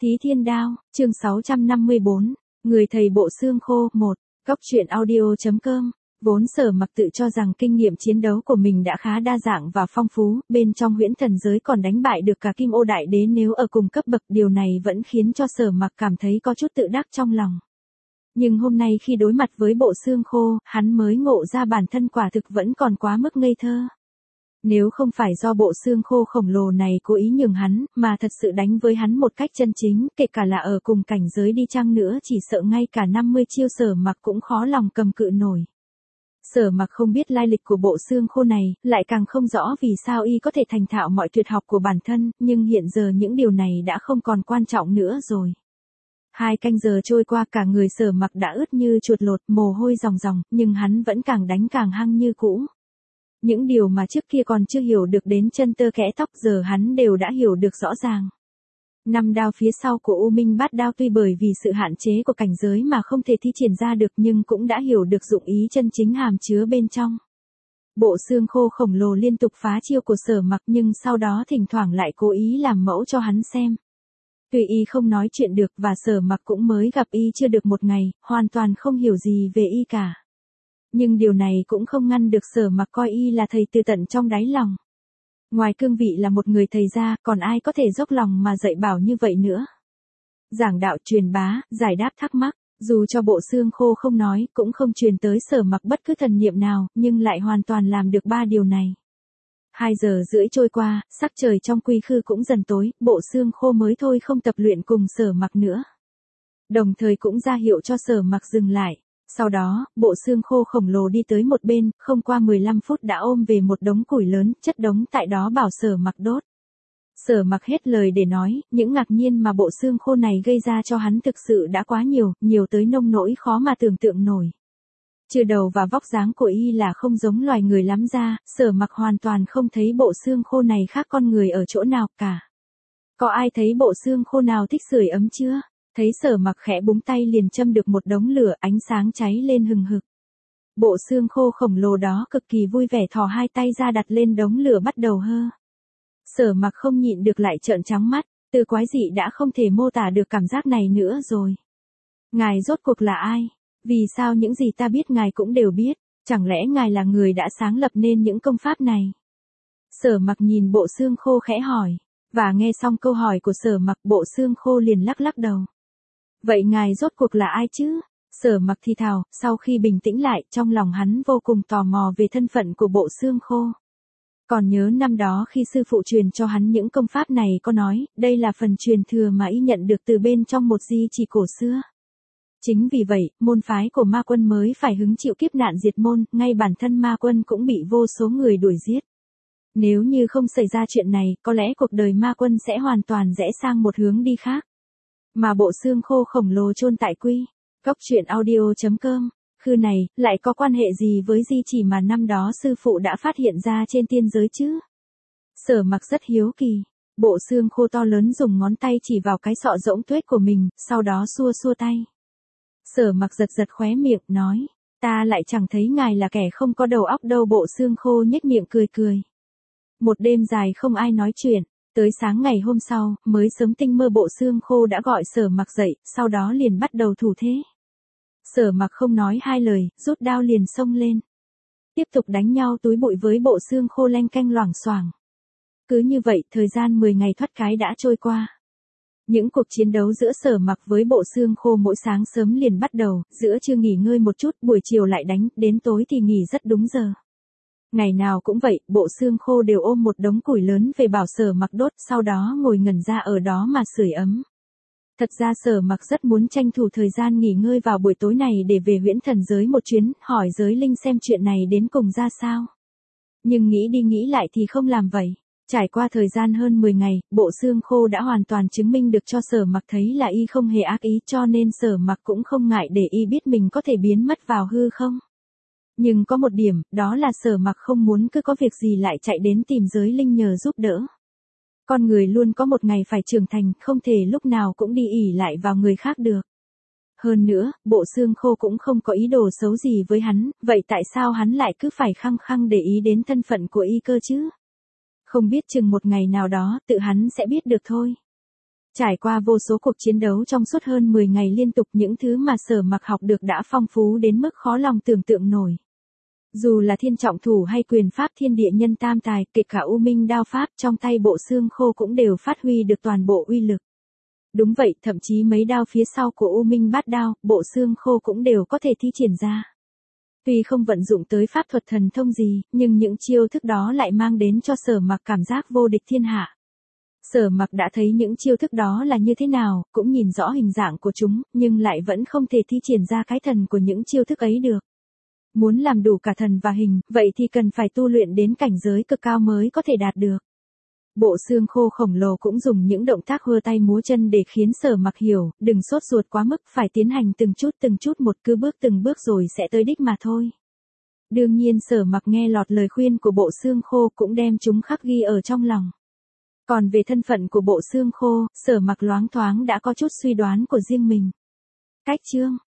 Thí Thiên Đao, chương 654, Người thầy bộ xương khô 1, Góc truyện audio.com. Vốn Sở Mặc tự cho rằng kinh nghiệm chiến đấu của mình đã khá đa dạng và phong phú, bên trong huyễn thần giới còn đánh bại được cả Kim Ô Đại Đế nếu ở cùng cấp bậc, điều này vẫn khiến cho Sở Mặc cảm thấy có chút tự đắc trong lòng. Nhưng hôm nay khi đối mặt với bộ xương khô, hắn mới ngộ ra bản thân quả thực vẫn còn quá mức ngây thơ. Nếu không phải do bộ xương khô khổng lồ này cố ý nhường hắn, mà thật sự đánh với hắn một cách chân chính, kể cả là ở cùng cảnh giới đi chăng nữa, chỉ sợ ngay cả 50 chiêu Sở Mặc cũng khó lòng cầm cự nổi. Sở Mặc không biết lai lịch của bộ xương khô này, lại càng không rõ vì sao y có thể thành thạo mọi tuyệt học của bản thân, nhưng hiện giờ những điều này đã không còn quan trọng nữa rồi. 2 canh giờ trôi qua, cả người Sở Mặc đã ướt như chuột lột, mồ hôi ròng ròng, nhưng hắn vẫn càng đánh càng hăng như cũ. Những điều mà trước kia còn chưa hiểu được đến chân tơ kẽ tóc, giờ hắn đều đã hiểu được rõ ràng. 5 đao phía sau của U Minh Bát Đao tuy bởi vì sự hạn chế của cảnh giới mà không thể thi triển ra được, nhưng cũng đã hiểu được dụng ý chân chính hàm chứa bên trong. Bộ xương khô khổng lồ liên tục phá chiêu của Sở Mặc, nhưng sau đó thỉnh thoảng lại cố ý làm mẫu cho hắn xem. Tuy y không nói chuyện được và Sở Mặc cũng mới gặp y chưa được một ngày, hoàn toàn không hiểu gì về y cả. Nhưng điều này cũng không ngăn được Sở Mặc coi y là thầy từ tận trong đáy lòng. Ngoài cương vị là một người thầy ra, còn ai có thể dốc lòng mà dạy bảo như vậy nữa. Giảng đạo, truyền bá, giải đáp thắc mắc, dù cho bộ xương khô không nói, cũng không truyền tới Sở Mặc bất cứ thần niệm nào, nhưng lại hoàn toàn làm được 3 điều này. 2 giờ rưỡi trôi qua, sắc trời trong quy khư cũng dần tối, bộ xương khô mới thôi không tập luyện cùng Sở Mặc nữa. Đồng thời cũng ra hiệu cho Sở Mặc dừng lại. Sau đó, bộ xương khô khổng lồ đi tới một bên, không qua 15 phút đã ôm về một đống củi lớn, chất đống tại đó bảo Sở Mặc đốt. Sở Mặc hết lời để nói, những ngạc nhiên mà bộ xương khô này gây ra cho hắn thực sự đã quá nhiều, nhiều tới nông nỗi khó mà tưởng tượng nổi. Trừ đầu và vóc dáng của y là không giống loài người lắm ra, Sở Mặc hoàn toàn không thấy bộ xương khô này khác con người ở chỗ nào cả. Có ai thấy bộ xương khô nào thích sưởi ấm chưa? Thấy Sở Mặc khẽ búng tay liền châm được một đống lửa, ánh sáng cháy lên hừng hực. Bộ xương khô khổng lồ đó cực kỳ vui vẻ thò 2 tay ra đặt lên đống lửa bắt đầu hơ. Sở Mặc không nhịn được lại trợn trắng mắt, từ quái dị đã không thể mô tả được cảm giác này nữa rồi. Ngài rốt cuộc là ai? Vì sao những gì ta biết ngài cũng đều biết, chẳng lẽ ngài là người đã sáng lập nên những công pháp này? Sở Mặc nhìn bộ xương khô khẽ hỏi, và nghe xong câu hỏi của Sở Mặc, bộ xương khô liền lắc lắc đầu. Vậy ngài rốt cuộc là ai chứ? Sở Mặc thì thào, sau khi bình tĩnh lại, trong lòng hắn vô cùng tò mò về thân phận của bộ xương khô. Còn nhớ năm đó khi sư phụ truyền cho hắn những công pháp này có nói, đây là phần truyền thừa mà y nhận được từ bên trong một di chỉ cổ xưa. Chính vì vậy, môn phái của ma quân mới phải hứng chịu kiếp nạn diệt môn, ngay bản thân ma quân cũng bị vô số người đuổi giết. Nếu như không xảy ra chuyện này, có lẽ cuộc đời ma quân sẽ hoàn toàn rẽ sang một hướng đi khác. Mà bộ xương khô khổng lồ chôn tại quy, Góc truyện audio.com, khư này, lại có quan hệ gì với di chỉ mà năm đó sư phụ đã phát hiện ra trên tiên giới chứ? Sở Mặc rất hiếu kỳ, bộ xương khô to lớn dùng ngón tay chỉ vào cái sọ rỗng tuếch của mình, sau đó xua xua tay. Sở Mặc giật giật khóe miệng, nói, ta lại chẳng thấy ngài là kẻ không có đầu óc đâu. Bộ xương khô nhếch miệng cười cười. Một đêm dài không ai nói chuyện, tới sáng ngày hôm sau, mới sớm tinh mơ bộ xương khô đã gọi Sở Mặc dậy, sau đó liền bắt đầu thủ thế. Sở Mặc không nói 2 lời, rút đao liền xông lên. Tiếp tục đánh nhau túi bụi với bộ xương khô leng keng loảng xoảng. Cứ như vậy, thời gian 10 ngày thoát cái đã trôi qua. Những cuộc chiến đấu giữa Sở Mặc với bộ xương khô mỗi sáng sớm liền bắt đầu, giữa trưa nghỉ ngơi một chút, buổi chiều lại đánh, đến tối thì nghỉ rất đúng giờ. Ngày nào cũng vậy, bộ xương khô đều ôm một đống củi lớn về bảo Sở Mặc đốt, sau đó ngồi ngẩn ra ở đó mà sưởi ấm. Thật ra Sở Mặc rất muốn tranh thủ thời gian nghỉ ngơi vào buổi tối này để về huyễn thần giới một chuyến, hỏi giới linh xem chuyện này đến cùng ra sao. Nhưng nghĩ đi nghĩ lại thì không làm vậy. Trải qua thời gian hơn 10 ngày, bộ xương khô đã hoàn toàn chứng minh được cho Sở Mặc thấy là y không hề ác ý, cho nên Sở Mặc cũng không ngại để y biết mình có thể biến mất vào hư không. Nhưng có một điểm, đó là Sở Mặc không muốn cứ có việc gì lại chạy đến tìm giới linh nhờ giúp đỡ. Con người luôn có một ngày phải trưởng thành, không thể lúc nào cũng đi ỷ lại vào người khác được. Hơn nữa, bộ xương khô cũng không có ý đồ xấu gì với hắn, vậy tại sao hắn lại cứ phải khăng khăng để ý đến thân phận của y cơ chứ? Không biết chừng một ngày nào đó, tự hắn sẽ biết được thôi. Trải qua vô số cuộc chiến đấu trong suốt hơn 10 ngày liên tục, những thứ mà Sở Mặc học được đã phong phú đến mức khó lòng tưởng tượng nổi. Dù là thiên trọng thủ hay quyền pháp thiên địa nhân tam tài, kể cả U Minh đao pháp trong tay Bộ Xương Khô cũng đều phát huy được toàn bộ uy lực. Đúng vậy, thậm chí mấy đao phía sau của U Minh bát đao, Bộ Xương Khô cũng đều có thể thi triển ra. Tuy không vận dụng tới pháp thuật thần thông gì, nhưng những chiêu thức đó lại mang đến cho Sở Mặc cảm giác vô địch thiên hạ. Sở Mặc đã thấy những chiêu thức đó là như thế nào, cũng nhìn rõ hình dạng của chúng, nhưng lại vẫn không thể thi triển ra cái thần của những chiêu thức ấy được. Muốn làm đủ cả thần và hình, vậy thì cần phải tu luyện đến cảnh giới cực cao mới có thể đạt được. Bộ Xương Khô khổng lồ cũng dùng những động tác hơ tay múa chân để khiến Sở Mặc hiểu, đừng sốt ruột quá mức, phải tiến hành từng chút một, cứ bước từng bước rồi sẽ tới đích mà thôi. Đương nhiên Sở Mặc nghe lọt lời khuyên của Bộ Xương Khô cũng đem chúng khắc ghi ở trong lòng. Còn về thân phận của Bộ Xương Khô, Sở Mặc loáng thoáng đã có chút suy đoán của riêng mình. Cách chương